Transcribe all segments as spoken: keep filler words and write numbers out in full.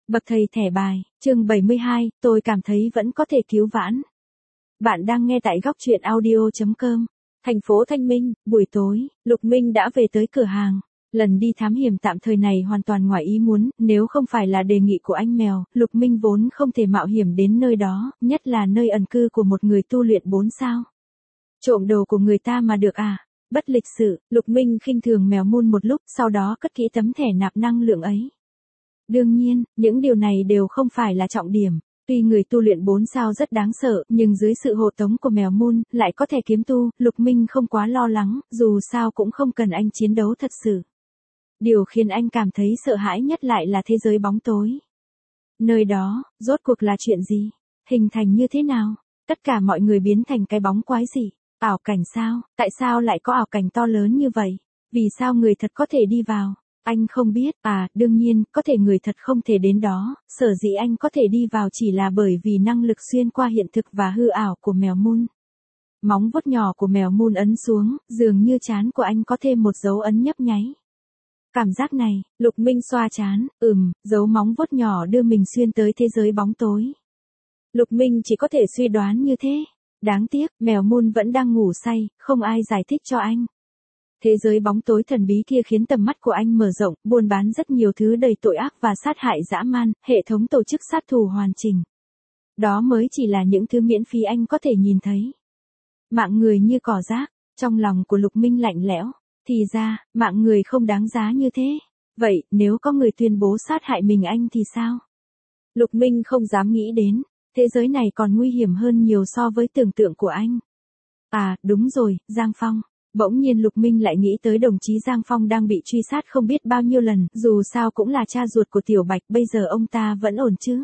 Bậc thầy thẻ bài, chương bảy mươi hai, tôi cảm thấy vẫn có thể cứu vãn. Bạn đang nghe tại góc truyện audio chấm com. Thành phố Thanh Minh, buổi tối, Lục Minh đã về tới cửa hàng. Lần đi thám hiểm tạm thời này hoàn toàn ngoài ý muốn, nếu không phải là đề nghị của anh Mèo, Lục Minh vốn không thể mạo hiểm đến nơi đó, nhất là nơi ẩn cư của một người tu luyện bốn sao. Trộm đồ của người ta mà được à? Bất lịch sự, Lục Minh khinh thường Mèo Mun một lúc, sau đó cất kỹ tấm thẻ nạp năng lượng ấy. Đương nhiên, những điều này đều không phải là trọng điểm. Tuy người tu luyện bốn sao rất đáng sợ, nhưng dưới sự hộ tống của Mèo Mun, lại có thể kiếm tu, Lục Minh không quá lo lắng, dù sao cũng không cần anh chiến đấu thật sự. Điều khiến anh cảm thấy sợ hãi nhất lại là thế giới bóng tối. Nơi đó, rốt cuộc là chuyện gì? Hình thành như thế nào? Tất cả mọi người biến thành cái bóng quái gì? Ảo cảnh sao? Tại sao lại có ảo cảnh to lớn như vậy? Vì sao người thật có thể đi vào? Anh không biết, à, đương nhiên, có thể người thật không thể đến đó, sở dĩ anh có thể đi vào chỉ là bởi vì năng lực xuyên qua hiện thực và hư ảo của Mèo Mun. Móng vuốt nhỏ của Mèo Mun ấn xuống, dường như trán của anh có thêm một dấu ấn nhấp nháy. Cảm giác này, Lục Minh xoa trán, ừm, dấu móng vuốt nhỏ đưa mình xuyên tới thế giới bóng tối. Lục Minh chỉ có thể suy đoán như thế. Đáng tiếc, Mèo Mun vẫn đang ngủ say, không ai giải thích cho anh. Thế giới bóng tối thần bí kia khiến tầm mắt của anh mở rộng, buôn bán rất nhiều thứ đầy tội ác và sát hại dã man, hệ thống tổ chức sát thủ hoàn chỉnh. Đó mới chỉ là những thứ miễn phí anh có thể nhìn thấy. Mạng người như cỏ rác, trong lòng của Lục Minh lạnh lẽo, thì ra, mạng người không đáng giá như thế. Vậy, nếu có người tuyên bố sát hại mình anh thì sao? Lục Minh không dám nghĩ đến, thế giới này còn nguy hiểm hơn nhiều so với tưởng tượng của anh. À, đúng rồi, Giang Phong. Bỗng nhiên Lục Minh lại nghĩ tới đồng chí Giang Phong đang bị truy sát không biết bao nhiêu lần, dù sao cũng là cha ruột của Tiểu Bạch, bây giờ ông ta vẫn ổn chứ.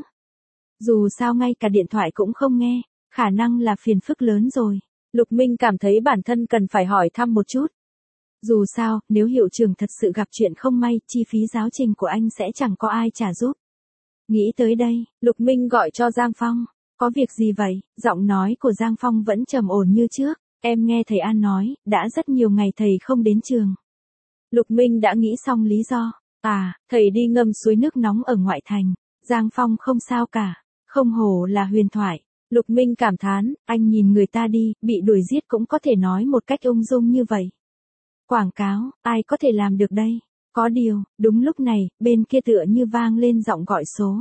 Dù sao ngay cả điện thoại cũng không nghe, khả năng là phiền phức lớn rồi. Lục Minh cảm thấy bản thân cần phải hỏi thăm một chút. Dù sao, nếu hiệu trưởng thật sự gặp chuyện không may, chi phí giáo trình của anh sẽ chẳng có ai trả giúp. Nghĩ tới đây, Lục Minh gọi cho Giang Phong. Có việc gì vậy? Giọng nói của Giang Phong vẫn trầm ổn như trước. Em nghe thầy An nói, đã rất nhiều ngày thầy không đến trường. Lục Minh đã nghĩ xong lý do. À, thầy đi ngâm suối nước nóng ở ngoại thành. Giang Phong không sao cả. Không hổ là huyền thoại. Lục Minh cảm thán, anh nhìn người ta đi, bị đuổi giết cũng có thể nói một cách ung dung như vậy. Quảng cáo, ai có thể làm được đây? Có điều, đúng lúc này, bên kia tựa như vang lên giọng gọi số.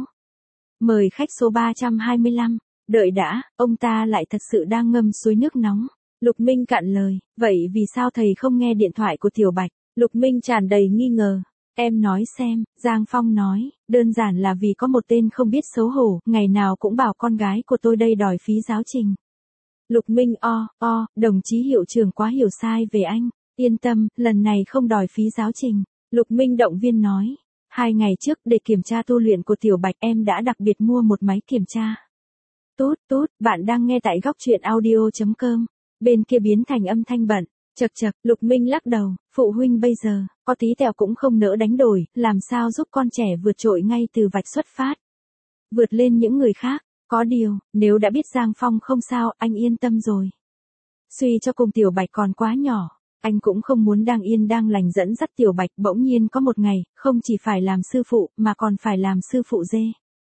Mời khách số ba trăm hai mươi lăm. Đợi đã, ông ta lại thật sự đang ngâm suối nước nóng. Lục Minh cạn lời, vậy vì sao thầy không nghe điện thoại của Tiểu Bạch? Lục Minh tràn đầy nghi ngờ. Em nói xem, Giang Phong nói, đơn giản là vì có một tên không biết xấu hổ, ngày nào cũng bảo con gái của tôi đây đòi phí giáo trình. Lục Minh o, o, đồng chí hiệu trưởng quá hiểu sai về anh. Yên tâm, lần này không đòi phí giáo trình. Lục Minh động viên nói. Hai ngày trước để kiểm tra tu luyện của Tiểu Bạch em đã đặc biệt mua một máy kiểm tra. Tút tút, bạn đang nghe tại góc truyện audio chấm com. Bên kia biến thành âm thanh bận. Chật chật, Lục Minh lắc đầu, phụ huynh bây giờ, có tí tẹo cũng không nỡ đánh đổi, làm sao giúp con trẻ vượt trội ngay từ vạch xuất phát. Vượt lên những người khác, có điều, nếu đã biết Giang Phong không sao, anh yên tâm rồi. Suy cho cùng Tiểu Bạch còn quá nhỏ, anh cũng không muốn đang yên đang lành dẫn dắt Tiểu Bạch bỗng nhiên có một ngày, không chỉ phải làm sư phụ, mà còn phải làm sư phụ dê.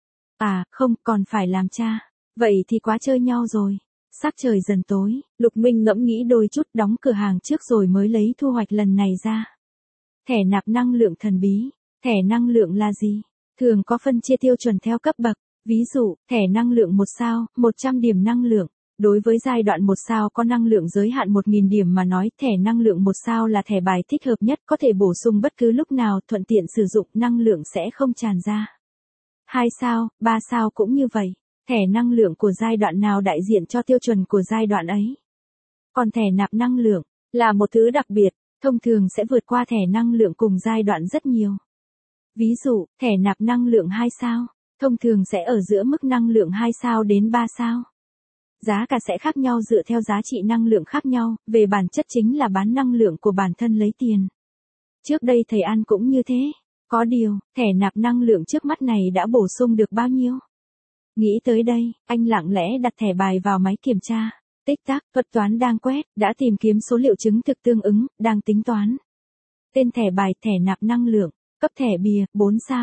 À, không, còn phải làm cha. Vậy thì quá chơi nhau rồi. Sắc trời dần tối, Lục Minh ngẫm nghĩ đôi chút đóng cửa hàng trước rồi mới lấy thu hoạch lần này ra. Thẻ nạp năng lượng thần bí. Thẻ năng lượng là gì? Thường có phân chia tiêu chuẩn theo cấp bậc. Ví dụ, thẻ năng lượng một sao, một trăm điểm năng lượng. Đối với giai đoạn một sao có năng lượng giới hạn một nghìn điểm mà nói, thẻ năng lượng một sao là thẻ bài thích hợp nhất, có thể bổ sung bất cứ lúc nào, thuận tiện sử dụng, năng lượng sẽ không tràn ra. Hai sao, ba sao cũng như vậy. Thẻ năng lượng của giai đoạn nào đại diện cho tiêu chuẩn của giai đoạn ấy. Còn thẻ nạp năng lượng, là một thứ đặc biệt, thông thường sẽ vượt qua thẻ năng lượng cùng giai đoạn rất nhiều. Ví dụ, thẻ nạp năng lượng hai sao, thông thường sẽ ở giữa mức năng lượng hai sao đến ba sao. Giá cả sẽ khác nhau dựa theo giá trị năng lượng khác nhau, về bản chất chính là bán năng lượng của bản thân lấy tiền. Trước đây thầy An cũng như thế, có điều, thẻ nạp năng lượng trước mắt này đã bổ sung được bao nhiêu? Nghĩ tới đây, anh lặng lẽ đặt thẻ bài vào máy kiểm tra. Tích tắc, thuật toán đang quét, đã tìm kiếm số liệu chứng thực tương ứng, đang tính toán. Tên thẻ bài, thẻ nạp năng lượng, cấp thẻ bìa, bốn sao.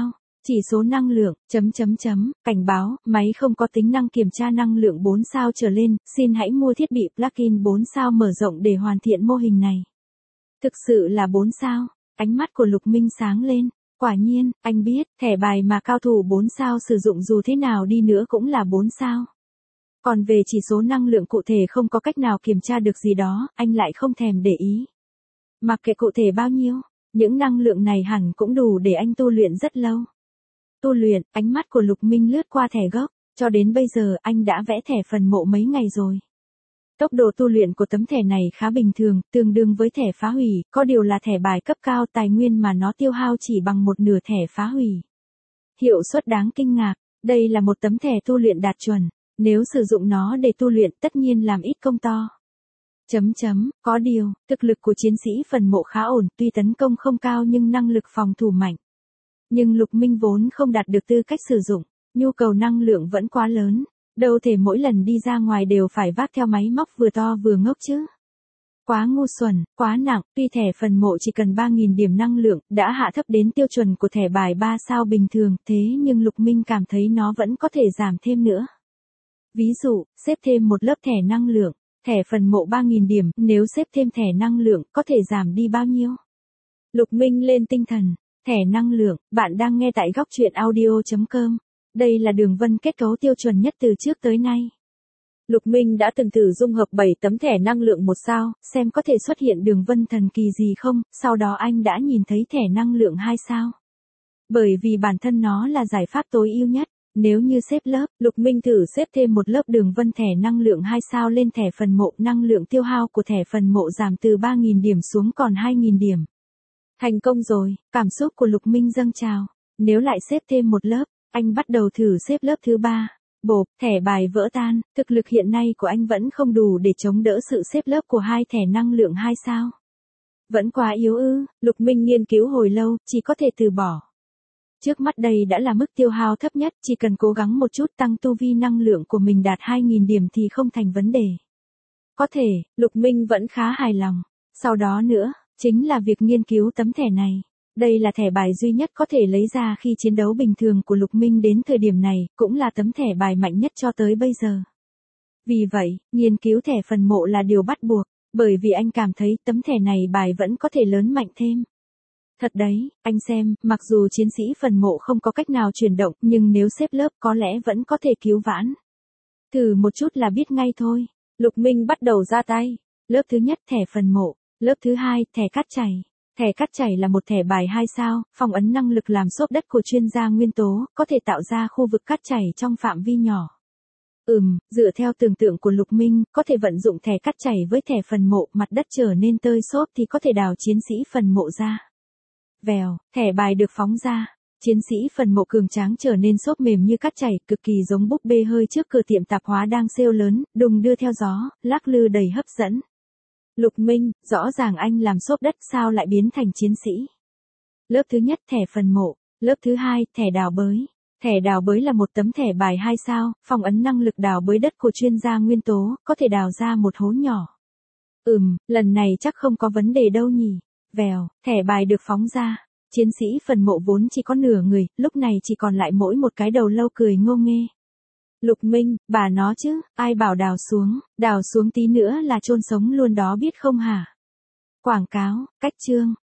Chỉ số năng lượng, chấm chấm chấm, cảnh báo, máy không có tính năng kiểm tra năng lượng bốn sao trở lên, xin hãy mua thiết bị plug-in bốn sao mở rộng để hoàn thiện mô hình này. Thực sự là bốn sao, ánh mắt của Lục Minh sáng lên, quả nhiên, anh biết, thẻ bài mà cao thủ bốn sao sử dụng dù thế nào đi nữa cũng là bốn sao. Còn về chỉ số năng lượng cụ thể không có cách nào kiểm tra được gì đó, anh lại không thèm để ý. Mặc kệ cụ thể bao nhiêu, những năng lượng này hẳn cũng đủ để anh tu luyện rất lâu. Tu luyện, ánh mắt của Lục Minh lướt qua thẻ gốc, cho đến bây giờ anh đã vẽ thẻ phần mộ mấy ngày rồi. Tốc độ tu luyện của tấm thẻ này khá bình thường, tương đương với thẻ phá hủy, có điều là thẻ bài cấp cao tài nguyên mà nó tiêu hao chỉ bằng một nửa thẻ phá hủy. Hiệu suất đáng kinh ngạc, đây là một tấm thẻ tu luyện đạt chuẩn, nếu sử dụng nó để tu luyện tất nhiên làm ít công to. Chấm chấm, có điều, thực lực của chiến sĩ phần mộ khá ổn, tuy tấn công không cao nhưng năng lực phòng thủ mạnh. Nhưng Lục Minh vốn không đạt được tư cách sử dụng, nhu cầu năng lượng vẫn quá lớn, đâu thể mỗi lần đi ra ngoài đều phải vác theo máy móc vừa to vừa ngốc chứ. Quá ngu xuẩn, quá nặng, tuy thẻ phần mộ chỉ cần ba nghìn điểm năng lượng, đã hạ thấp đến tiêu chuẩn của thẻ bài ba sao bình thường, thế nhưng Lục Minh cảm thấy nó vẫn có thể giảm thêm nữa. Ví dụ, xếp thêm một lớp thẻ năng lượng, thẻ phần mộ ba nghìn điểm, nếu xếp thêm thẻ năng lượng, có thể giảm đi bao nhiêu? Lục Minh lên tinh thần, thẻ năng lượng, bạn đang nghe tại góc truyện audio chấm com. Đây là đường vân kết cấu tiêu chuẩn nhất từ trước tới nay. Lục Minh đã từng thử dung hợp bảy tấm thẻ năng lượng một sao, xem có thể xuất hiện đường vân thần kỳ gì không, sau đó anh đã nhìn thấy thẻ năng lượng hai sao. Bởi vì bản thân nó là giải pháp tối ưu nhất, nếu như xếp lớp, Lục Minh thử xếp thêm một lớp đường vân thẻ năng lượng hai sao lên thẻ phần mộ, năng lượng tiêu hao của thẻ phần mộ giảm từ ba nghìn điểm xuống còn hai nghìn điểm. Thành công rồi, cảm xúc của Lục Minh dâng trào, nếu lại xếp thêm một lớp, anh bắt đầu thử xếp lớp thứ ba. Bộp, thẻ bài vỡ tan, thực lực hiện nay của anh vẫn không đủ để chống đỡ sự xếp lớp của hai thẻ năng lượng hai sao. Vẫn quá yếu ư, Lục Minh nghiên cứu hồi lâu, chỉ có thể từ bỏ. Trước mắt đây đã là mức tiêu hao thấp nhất, chỉ cần cố gắng một chút tăng tu vi năng lượng của mình đạt hai nghìn điểm thì không thành vấn đề. Có thể, Lục Minh vẫn khá hài lòng. Sau đó nữa, chính là việc nghiên cứu tấm thẻ này. Đây là thẻ bài duy nhất có thể lấy ra khi chiến đấu bình thường của Lục Minh đến thời điểm này, cũng là tấm thẻ bài mạnh nhất cho tới bây giờ. Vì vậy, nghiên cứu thẻ phần mộ là điều bắt buộc, bởi vì anh cảm thấy tấm thẻ này bài vẫn có thể lớn mạnh thêm. Thật đấy, anh xem, mặc dù chiến sĩ phần mộ không có cách nào chuyển động, nhưng nếu xếp lớp có lẽ vẫn có thể cứu vãn. Thử một chút là biết ngay thôi. Lục Minh bắt đầu ra tay. Lớp thứ nhất thẻ phần mộ, lớp thứ hai thẻ cát chảy. Thẻ cát chảy là một thẻ bài hai sao, phong ấn năng lực làm xốp đất của chuyên gia nguyên tố, có thể tạo ra khu vực cát chảy trong phạm vi nhỏ. Ừm, dựa theo tưởng tượng của Lục Minh, có thể vận dụng thẻ cát chảy với thẻ phần mộ, mặt đất trở nên tơi xốp thì có thể đào chiến sĩ phần mộ ra. Vèo, thẻ bài được phóng ra, chiến sĩ phần mộ cường tráng trở nên xốp mềm như cát chảy, cực kỳ giống búp bê hơi trước cửa tiệm tạp hóa đang sale lớn, đùng đưa theo gió, lắc lư đầy hấp dẫn. Lục Minh, rõ ràng anh làm xốp đất sao lại biến thành chiến sĩ. Lớp thứ nhất thẻ phần mộ, lớp thứ hai thẻ đào bới. Thẻ đào bới là một tấm thẻ bài hai sao, phong ấn năng lực đào bới đất của chuyên gia nguyên tố, có thể đào ra một hố nhỏ. Ừm, lần này chắc không có vấn đề đâu nhỉ. Vèo, thẻ bài được phóng ra. Chiến sĩ phần mộ vốn chỉ có nửa người, lúc này chỉ còn lại mỗi một cái đầu lâu cười ngô nghê. Lục Minh, bà nó chứ, ai bảo đào xuống, đào xuống tí nữa là chôn sống luôn đó biết không hả? Quảng cáo, cách chương.